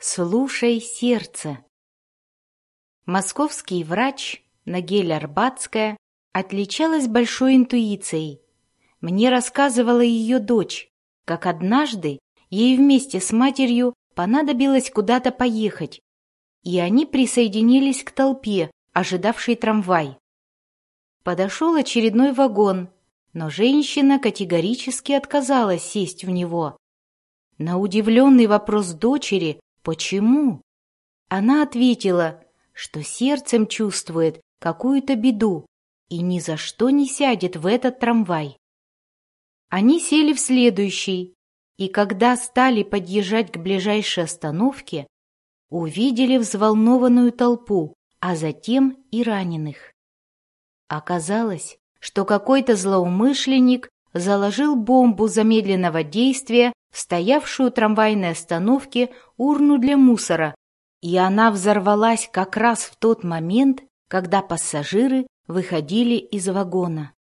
Слушай сердце. Московский врач Нагель Арбатская отличалась большой интуицией. Мне рассказывала ее дочь, как однажды ей вместе с матерью понадобилось куда-то поехать, и они присоединились к толпе, ожидавшей трамвай. Подошел очередной вагон, но женщина категорически отказалась сесть в него. На удивленный вопрос дочери «Почему?», она ответила, что сердцем чувствует какую-то беду и ни за что не сядет в этот трамвай. Они сели в следующий, и когда стали подъезжать к ближайшей остановке, увидели взволнованную толпу, а затем и раненых. Оказалось, что какой-то злоумышленник заложил бомбу замедленного действия в стоявшую у трамвайной остановке урну для мусора, и она взорвалась как раз в тот момент, когда пассажиры выходили из вагона.